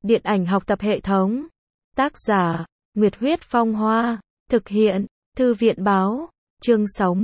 Điện ảnh học tập hệ thống. Tác giả, Nguyệt Huyết Phong Hoa. Thực hiện, Thư viện Báo. Chương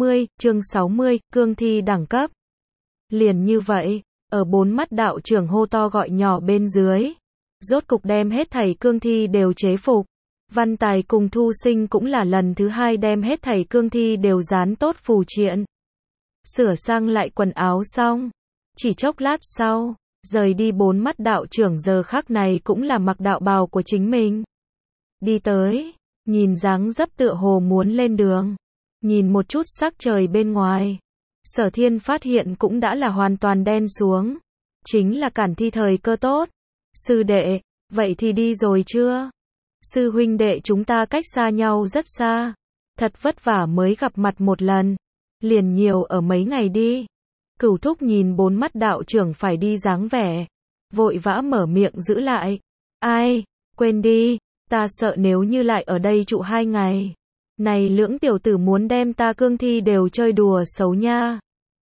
60, cương thi đẳng cấp. Liền như vậy, ở bốn mắt đạo trưởng hô to gọi nhỏ bên dưới. Rốt cục đem hết thảy cương thi đều chế phục. Văn Tài cùng Thu Sinh cũng là lần thứ hai đem hết thảy cương thi đều dán tốt phù triện. Sửa sang lại quần áo xong. Chỉ chốc lát sau, rời đi bốn mắt đạo trưởng giờ khắc này cũng là mặc đạo bào của chính mình. Đi tới, nhìn dáng dấp tựa hồ muốn lên đường. Nhìn một chút sắc trời bên ngoài. Sở Thiên phát hiện cũng đã là hoàn toàn đen xuống. Chính là cản thi thời cơ tốt. Sư đệ, vậy thì đi rồi chưa? Sư huynh đệ chúng ta cách xa nhau rất xa. Thật vất vả mới gặp mặt một lần. Liền nhiều ở mấy ngày đi. Cửu thúc nhìn bốn mắt đạo trưởng phải đi dáng vẻ. Vội vã mở miệng giữ lại. Ai, quên đi, ta sợ nếu như lại ở đây trụ 2 ngày. Này lưỡng tiểu tử muốn đem ta cương thi đều chơi đùa xấu nha.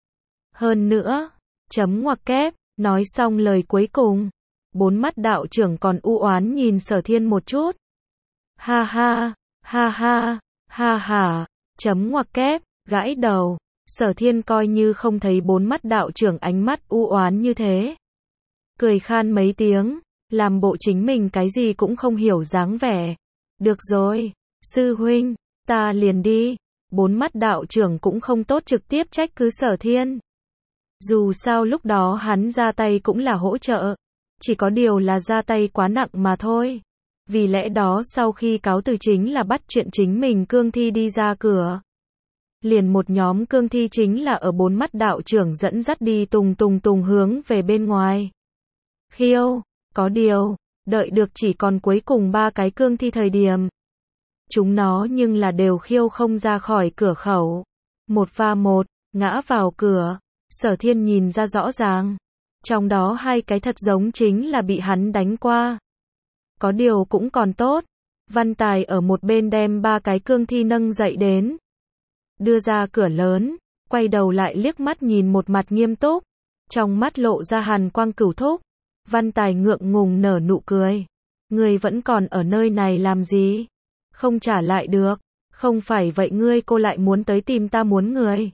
Hơn nữa, chấm ngoặc kép, nói xong lời cuối cùng. Bốn mắt đạo trưởng còn u oán nhìn Sở Thiên một chút. Ha ha, ha ha, ha ha, chấm ngoặc kép, gãi đầu. Sở Thiên coi như không thấy bốn mắt đạo trưởng ánh mắt u oán như thế. Cười khan mấy tiếng, làm bộ chính mình cái gì cũng không hiểu dáng vẻ. Được rồi, sư huynh, ta liền đi. Bốn mắt đạo trưởng cũng không tốt trực tiếp trách cứ Sở Thiên. Dù sao lúc đó hắn ra tay cũng là hỗ trợ. Chỉ có điều là ra tay quá nặng mà thôi. Vì lẽ đó sau khi cáo từ chính là bắt chuyện chính mình cương thi đi ra cửa. Liền một nhóm cương thi chính là ở bốn mắt đạo trưởng dẫn dắt đi tùng hướng về bên ngoài. Khiêu, có điều, đợi được chỉ còn cuối cùng 3 cái cương thi thời điểm. Chúng nó nhưng là đều khiêu không ra khỏi cửa khẩu. 1 va 1, ngã vào cửa. Sở Thiên nhìn ra rõ ràng. Trong đó 2 cái thật giống chính là bị hắn đánh qua. Có điều cũng còn tốt. Văn Tài ở một bên đem 3 cái cương thi nâng dậy đến. Đưa ra cửa lớn, quay đầu lại liếc mắt nhìn một mặt nghiêm túc. Trong mắt lộ ra hàn quang Cửu thúc. Văn Tài ngượng ngùng nở nụ cười. Ngươi vẫn còn ở nơi này làm gì? Không trả lại được. Không phải vậy ngươi cô lại muốn tới tìm ta muốn người.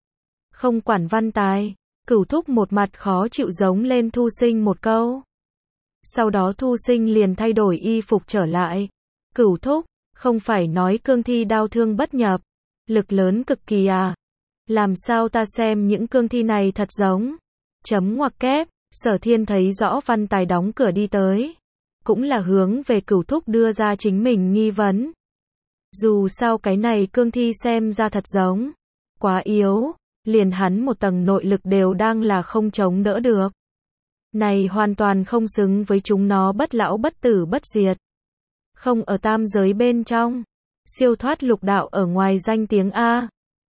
Không quản Văn Tài. Cửu thúc một mặt khó chịu giống lên Thu Sinh một câu. Sau đó Thu Sinh liền thay đổi y phục trở lại. Cửu thúc, không phải nói cương thi đao thương bất nhập. Lực lớn cực kỳ à? Làm sao ta xem những cương thi này thật giống? Chấm ngoặc kép, Sở Thiên thấy rõ Văn Tài đóng cửa đi tới. Cũng là hướng về Cửu thúc đưa ra chính mình nghi vấn. Dù sao cái này cương thi xem ra thật giống. Quá yếu, liền hắn một tầng nội lực đều đang là không chống đỡ được. Này hoàn toàn không xứng với chúng nó bất lão bất tử bất diệt. Không ở tam giới bên trong. Siêu thoát lục đạo ở ngoài danh tiếng A.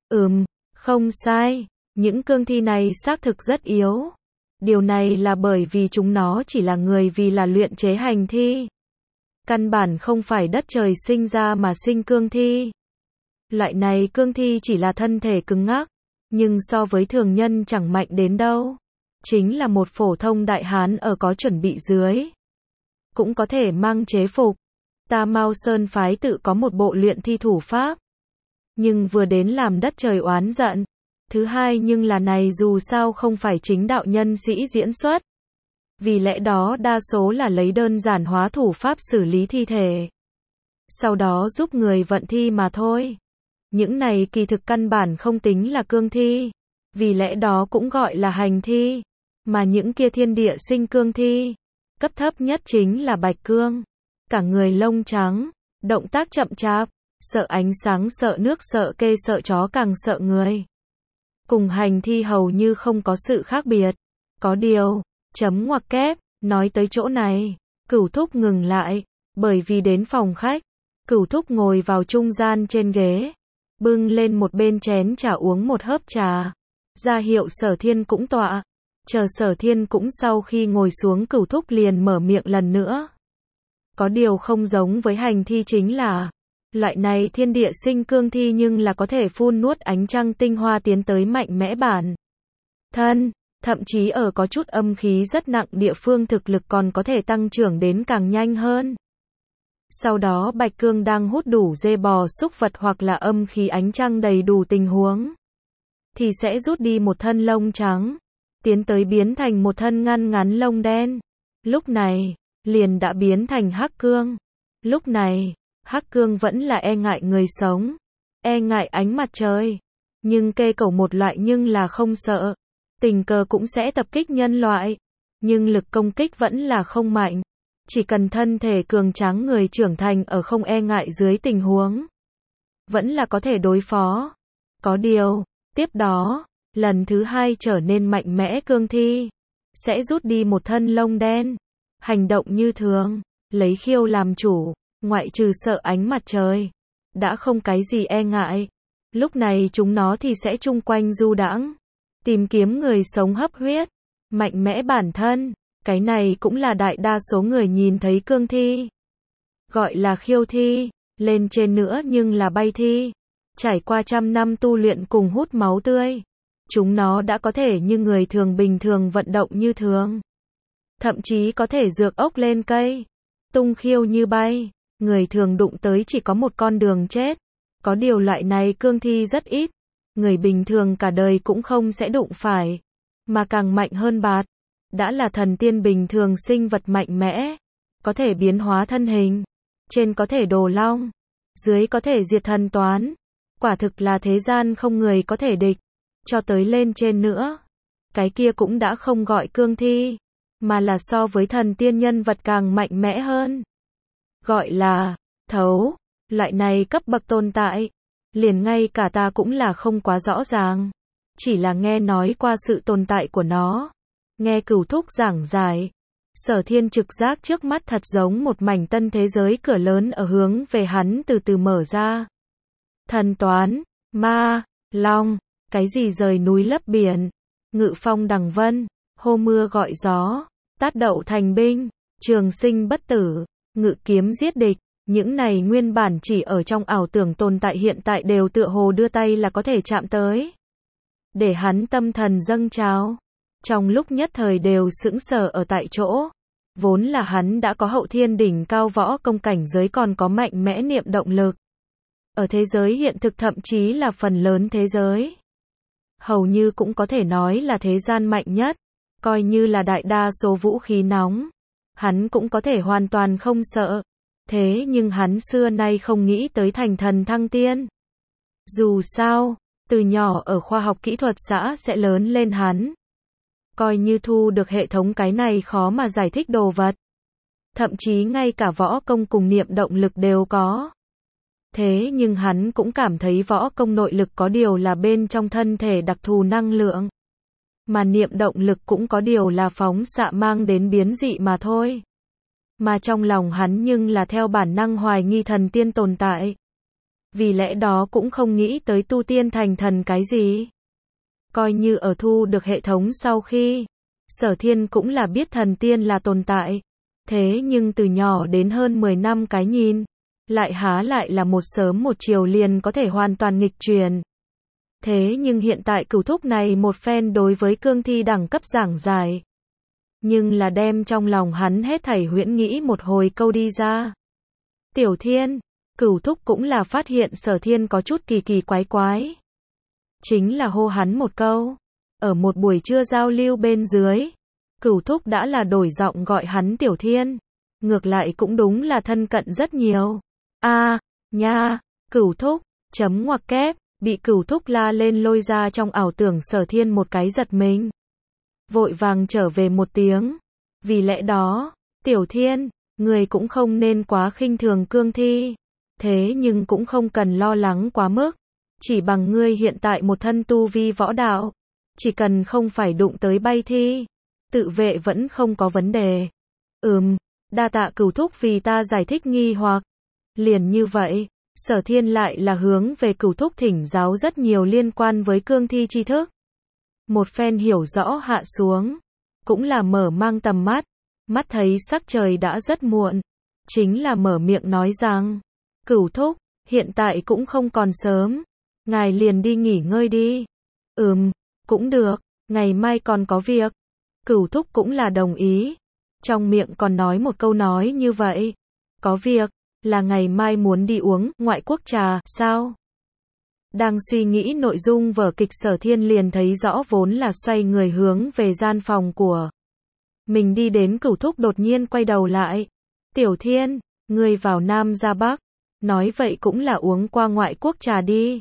Không sai. Những cương thi này xác thực rất yếu. Điều này là bởi vì chúng nó chỉ là người vì là luyện chế hành thi. Căn bản không phải đất trời sinh ra mà sinh cương thi. Loại này cương thi chỉ là thân thể cứng ngắc. Nhưng so với thường nhân chẳng mạnh đến đâu. Chính là một phổ thông đại hán ở có chuẩn bị dưới. Cũng có thể mang chế phục. Ta Mao Sơn phái tự có một bộ luyện thi thủ pháp. Nhưng vừa đến làm đất trời oán giận. Thứ hai nhưng là này dù sao không phải chính đạo nhân sĩ diễn xuất. Vì lẽ đó đa số là lấy đơn giản hóa thủ pháp xử lý thi thể. Sau đó giúp người vận thi mà thôi. Những này kỳ thực căn bản không tính là cương thi. Vì lẽ đó cũng gọi là hành thi. Mà những kia thiên địa sinh cương thi. Cấp thấp nhất chính là bạch cương. Cả người lông trắng, động tác chậm chạp, sợ ánh sáng sợ nước sợ kê sợ chó càng sợ người. Cùng hành thi hầu như không có sự khác biệt. Có điều, chấm ngoặc kép, nói tới chỗ này, Cửu thúc ngừng lại, bởi vì đến phòng khách, Cửu thúc ngồi vào trung gian trên ghế, bưng lên một bên chén trà uống một hớp trà, ra hiệu Sở Thiên cũng tọa, chờ Sở Thiên cũng sau khi ngồi xuống Cửu thúc liền mở miệng lần nữa. Có điều không giống với hành thi chính là, loại này thiên địa sinh cương thi nhưng là có thể phun nuốt ánh trăng tinh hoa tiến tới mạnh mẽ bản thân. Thậm chí ở có chút âm khí rất nặng địa phương thực lực còn có thể tăng trưởng đến càng nhanh hơn. Sau đó Bạch Cương đang hút đủ dê bò súc vật hoặc là âm khí ánh trăng đầy đủ tình huống, thì sẽ rút đi một thân lông trắng, tiến tới biến thành một thân ngăn ngắn lông đen. Lúc này, liền đã biến thành Hắc Cương. Lúc này, Hắc Cương vẫn là e ngại người sống, e ngại ánh mặt trời, nhưng kê cẩu một loại nhưng là không sợ. Tình cờ cũng sẽ tập kích nhân loại, nhưng lực công kích vẫn là không mạnh. Chỉ cần thân thể cường tráng người trưởng thành ở không e ngại dưới tình huống, vẫn là có thể đối phó. Có điều, tiếp đó, lần thứ hai trở nên mạnh mẽ cương thi, sẽ rút đi một thân lông đen, hành động như thường, lấy khiêu làm chủ, ngoại trừ sợ ánh mặt trời, đã không cái gì e ngại. Lúc này chúng nó thì sẽ chung quanh du đãng, tìm kiếm người sống hấp huyết, mạnh mẽ bản thân. Cái này cũng là đại đa số người nhìn thấy cương thi, gọi là khiêu thi, lên trên nữa nhưng là bay thi. Trải qua trăm năm tu luyện cùng hút máu tươi, chúng nó đã có thể như người thường bình thường vận động như thường. Thậm chí có thể rược ốc lên cây, tung khiêu như bay, người thường đụng tới chỉ có một con đường chết. Có điều loại này cương thi rất ít, người bình thường cả đời cũng không sẽ đụng phải, mà càng mạnh hơn bạt. Đã là thần tiên bình thường sinh vật mạnh mẽ, có thể biến hóa thân hình, trên có thể đồ long, dưới có thể diệt thần toán. Quả thực là thế gian không người có thể địch. Cho tới lên trên nữa, cái kia cũng đã không gọi cương thi, mà là so với thần tiên nhân vật càng mạnh mẽ hơn. Gọi là thấu, loại này cấp bậc tồn tại, liền ngay cả ta cũng là không quá rõ ràng, chỉ là nghe nói qua sự tồn tại của nó. Nghe Cửu Thúc giảng giải, Sở Thiên trực giác trước mắt thật giống một mảnh tân thế giới cửa lớn ở hướng về hắn từ từ mở ra. Thần toán, ma, long, cái gì rời núi lấp biển, ngự phong đằng vân, hô mưa gọi gió, tát đậu thành binh, trường sinh bất tử, ngự kiếm giết địch, những này nguyên bản chỉ ở trong ảo tưởng tồn tại hiện tại đều tựa hồ đưa tay là có thể chạm tới. Để hắn tâm thần dâng trào. Trong lúc nhất thời đều sững sờ ở tại chỗ, vốn là hắn đã có hậu thiên đỉnh cao võ công cảnh giới còn có mạnh mẽ niệm động lực. Ở thế giới hiện thực thậm chí là phần lớn thế giới, hầu như cũng có thể nói là thế gian mạnh nhất, coi như là đại đa số vũ khí nóng, hắn cũng có thể hoàn toàn không sợ. Thế nhưng hắn xưa nay không nghĩ tới thành thần thăng tiên. Dù sao, từ nhỏ ở khoa học kỹ thuật xã sẽ lớn lên hắn. Coi như thu được hệ thống cái này khó mà giải thích đồ vật. Thậm chí ngay cả võ công cùng niệm động lực đều có. Thế nhưng hắn cũng cảm thấy võ công nội lực có điều là bên trong thân thể đặc thù năng lượng. Mà niệm động lực cũng có điều là phóng xạ mang đến biến dị mà thôi. Mà trong lòng hắn nhưng là theo bản năng hoài nghi thần tiên tồn tại. Vì lẽ đó cũng không nghĩ tới tu tiên thành thần cái gì. Coi như ở thu được hệ thống sau khi, Sở Thiên cũng là biết thần tiên là tồn tại. Thế nhưng từ nhỏ đến hơn 10 năm cái nhìn, lại há lại là một sớm một chiều liền có thể hoàn toàn nghịch truyền. Thế nhưng hiện tại Cửu Thúc này một phen đối với cương thi đẳng cấp giảng giải, nhưng là đem trong lòng hắn hết thảy huyễn nghĩ một hồi câu đi ra. Tiểu Thiên, Cửu Thúc cũng là phát hiện Sở Thiên có chút kỳ kỳ quái quái. Chính là hô hắn một câu. Ở một buổi trưa giao lưu bên dưới, Cửu Thúc đã là đổi giọng gọi hắn Tiểu Thiên. Ngược lại cũng đúng là thân cận rất nhiều. Nha, Cửu Thúc, chấm ngoặc kép, bị Cửu Thúc la lên lôi ra trong ảo tưởng Sở Thiên một cái giật mình. Vội vàng trở về một tiếng. Vì lẽ đó, Tiểu Thiên, người cũng không nên quá khinh thường cương thi. Thế nhưng cũng không cần lo lắng quá mức. Chỉ bằng ngươi hiện tại một thân tu vi võ đạo, chỉ cần không phải đụng tới bay thi, tự vệ vẫn không có vấn đề. Đa tạ Cửu Thúc vì ta giải thích nghi hoặc. Liền như vậy, Sở Thiên lại là hướng về Cửu Thúc thỉnh giáo rất nhiều liên quan với cương thi tri thức. Một phen hiểu rõ hạ xuống, cũng là mở mang tầm mắt, mắt thấy sắc trời đã rất muộn, chính là mở miệng nói rằng, Cửu Thúc, hiện tại cũng không còn sớm, ngài liền đi nghỉ ngơi đi. Cũng được, ngày mai còn có việc. Cửu thúc cũng là đồng ý. Trong miệng còn nói một câu nói như vậy. Có việc, là ngày mai muốn đi uống ngoại quốc trà, sao? Đang suy nghĩ nội dung vở kịch, Sở Thiên liền thấy rõ vốn là xoay người hướng về gian phòng của mình đi đến Cửu thúc đột nhiên quay đầu lại. Tiểu Thiên, ngươi vào Nam ra Bắc, nói vậy cũng là uống qua ngoại quốc trà đi.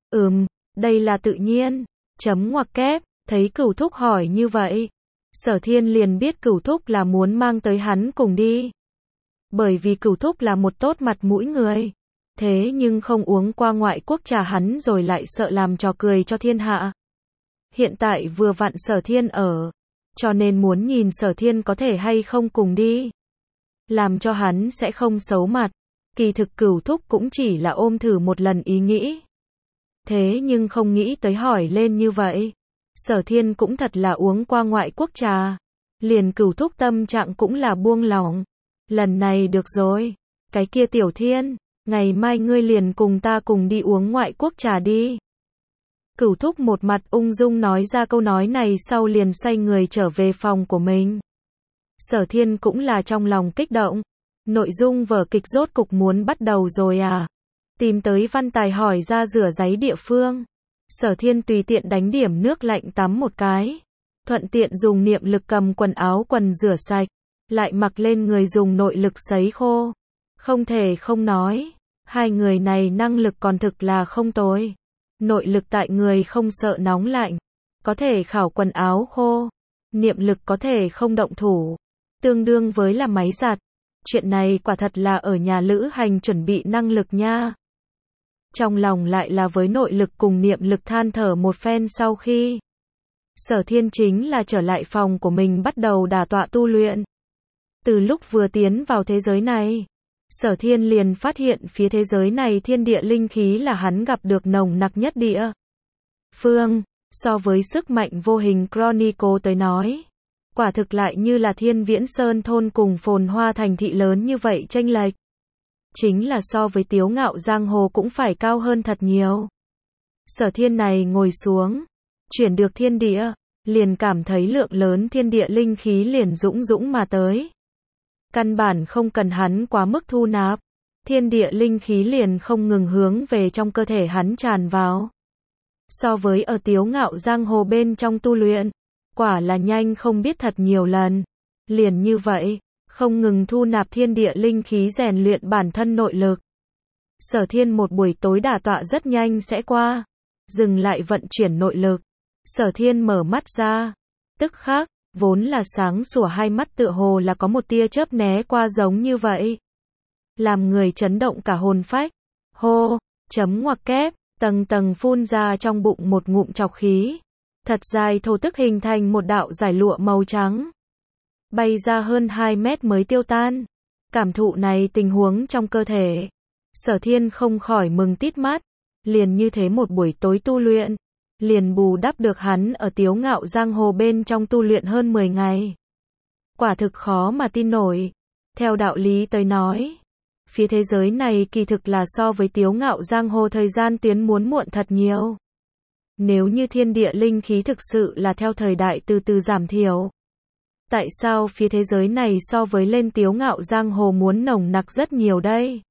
Đây là tự nhiên. Chấm ngoặc kép, thấy Cửu thúc hỏi như vậy. Sở Thiên liền biết Cửu thúc là muốn mang tới hắn cùng đi. Bởi vì Cửu thúc là một tốt mặt mũi người. Thế nhưng không uống qua ngoại quốc trà hắn rồi lại sợ làm trò cười cho thiên hạ. Hiện tại vừa vặn Sở Thiên ở, cho nên muốn nhìn Sở Thiên có thể hay không cùng đi. Làm cho hắn sẽ không xấu mặt. Kỳ thực Cửu thúc cũng chỉ là ôm thử một lần ý nghĩ. Thế nhưng không nghĩ tới hỏi lên như vậy. Sở Thiên cũng thật là uống qua ngoại quốc trà. Liền Cửu thúc tâm trạng cũng là buông lỏng. Lần này được rồi. Cái kia Tiểu Thiên, ngày mai ngươi liền cùng ta cùng đi uống ngoại quốc trà đi. Cửu thúc một mặt ung dung nói ra câu nói này sau liền xoay người trở về phòng của mình. Sở Thiên cũng là trong lòng kích động. Nội dung vở kịch rốt cục muốn bắt đầu rồi à? Tìm tới văn tài hỏi ra rửa giấy địa phương. Sở Thiên tùy tiện đánh điểm nước lạnh tắm một cái. Thuận tiện dùng niệm lực cầm quần rửa sạch. Lại mặc lên người dùng nội lực sấy khô. Không thể không nói. Hai người này năng lực còn thực là không tồi. Nội lực tại người không sợ nóng lạnh. Có thể khảo quần áo khô. Niệm lực có thể không động thủ. Tương đương với là máy giặt. Chuyện này quả thật là ở nhà lữ hành chuẩn bị năng lực nha. Trong lòng lại là với nội lực cùng niệm lực than thở một phen sau khi. Sở Thiên chính là trở lại phòng của mình bắt đầu đả tọa tu luyện. Từ lúc vừa tiến vào thế giới này, Sở Thiên liền phát hiện phía thế giới này thiên địa linh khí là hắn gặp được nồng nặc nhất địa phương. So với sức mạnh vô hình Chronicle tới nói, quả thực lại như là Thiên Viễn Sơn thôn cùng phồn hoa thành thị lớn như vậy chênh lệch. Chính là so với Tiếu Ngạo Giang Hồ cũng phải cao hơn thật nhiều. Sở Thiên này ngồi xuống, chuyển được thiên địa, liền cảm thấy lượng lớn thiên địa linh khí liền dũng dũng mà tới. Căn bản không cần hắn quá mức thu nạp, thiên địa linh khí liền không ngừng hướng về trong cơ thể hắn tràn vào. So với ở Tiếu Ngạo Giang Hồ bên trong tu luyện, quả là nhanh không biết thật nhiều lần. Liền như vậy, không ngừng thu nạp thiên địa linh khí rèn luyện bản thân nội lực. Sở Thiên một buổi tối đả tọa rất nhanh sẽ qua, dừng lại vận chuyển nội lực. Sở Thiên mở mắt ra, tức khắc, vốn là sáng sủa hai mắt tựa hồ là có một tia chớp né qua giống như vậy. Làm người chấn động cả hồn phách. Hô, chấm ngoặc kép, tầng tầng phun ra trong bụng một ngụm trọc khí. Thật dài thô tức hình thành một đạo giải lụa màu trắng. Bay ra hơn 2 mét mới tiêu tan. Cảm thụ này tình huống trong cơ thể. Sở Thiên không khỏi mừng tít mắt. Liền như thế một buổi tối tu luyện. Liền bù đắp được hắn ở Tiếu Ngạo Giang Hồ bên trong tu luyện hơn 10 ngày. Quả thực khó mà tin nổi. Theo đạo lý tới nói, phía thế giới này kỳ thực là so với Tiếu Ngạo Giang Hồ thời gian tuyến muốn muộn thật nhiều. Nếu như thiên địa linh khí thực sự là theo thời đại từ từ giảm thiểu, tại sao phía thế giới này so với lên Tiếu Ngạo Giang Hồ muốn nồng nặc rất nhiều đây?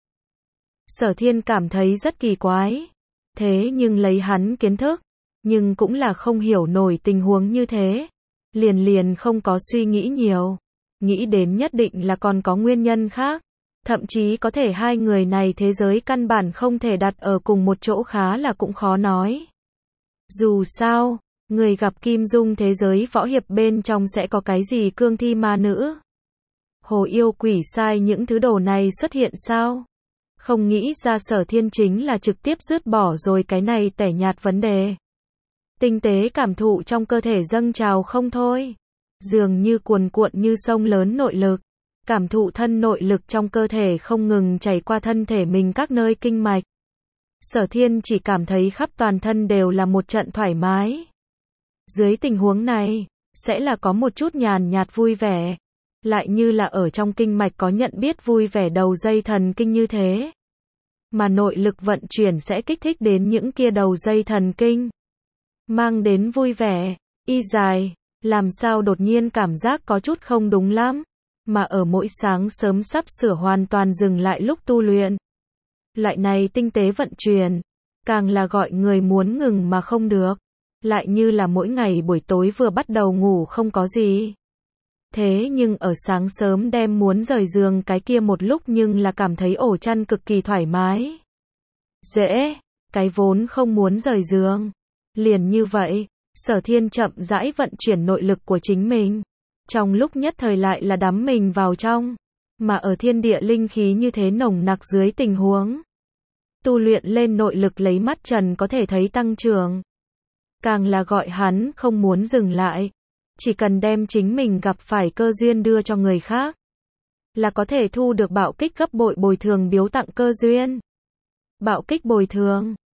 Sở Thiên cảm thấy rất kỳ quái. Thế nhưng lấy hắn kiến thức, nhưng cũng là không hiểu nổi tình huống như thế. Liền không có suy nghĩ nhiều. Nghĩ đến nhất định là còn có nguyên nhân khác. Thậm chí có thể hai người này thế giới căn bản không thể đặt ở cùng một chỗ khá là cũng khó nói. Dù sao, người gặp Kim Dung thế giới võ hiệp bên trong sẽ có cái gì cương thi ma nữ, hồ yêu quỷ sai những thứ đồ này xuất hiện sao? Không nghĩ ra Sở Thiên chính là trực tiếp dứt bỏ rồi cái này tẻ nhạt vấn đề. Tinh tế cảm thụ trong cơ thể dâng trào không thôi. Dường như cuồn cuộn như sông lớn nội lực. Cảm thụ thân nội lực trong cơ thể không ngừng chảy qua thân thể mình các nơi kinh mạch. Sở Thiên chỉ cảm thấy khắp toàn thân đều là một trận thoải mái. Dưới tình huống này, sẽ là có một chút nhàn nhạt vui vẻ. Lại như là ở trong kinh mạch có nhận biết vui vẻ đầu dây thần kinh như thế. Mà nội lực vận chuyển sẽ kích thích đến những kia đầu dây thần kinh. Mang đến vui vẻ, Y dài, làm sao đột nhiên cảm giác có chút không đúng lắm, mà ở mỗi sáng sớm sắp sửa hoàn toàn dừng lại lúc tu luyện. Loại này tinh tế vận chuyển, càng là gọi người muốn ngừng mà không được, lại như là mỗi ngày buổi tối vừa bắt đầu ngủ không có gì. Thế nhưng ở sáng sớm đem muốn rời giường cái kia một lúc nhưng là cảm thấy ổ chăn cực kỳ thoải mái. Dễ, cái vốn không muốn rời giường. Liền như vậy, Sở Thiên chậm rãi vận chuyển nội lực của chính mình. Trong lúc nhất thời lại là đắm mình vào trong. Mà ở thiên địa linh khí như thế nồng nặc dưới tình huống. Tu luyện lên nội lực lấy mắt trần có thể thấy tăng trưởng. Càng là gọi hắn không muốn dừng lại. Chỉ cần đem chính mình gặp phải cơ duyên đưa cho người khác. Là có thể thu được bạo kích gấp bội bồi thường biếu tặng cơ duyên. Bạo kích bồi thường.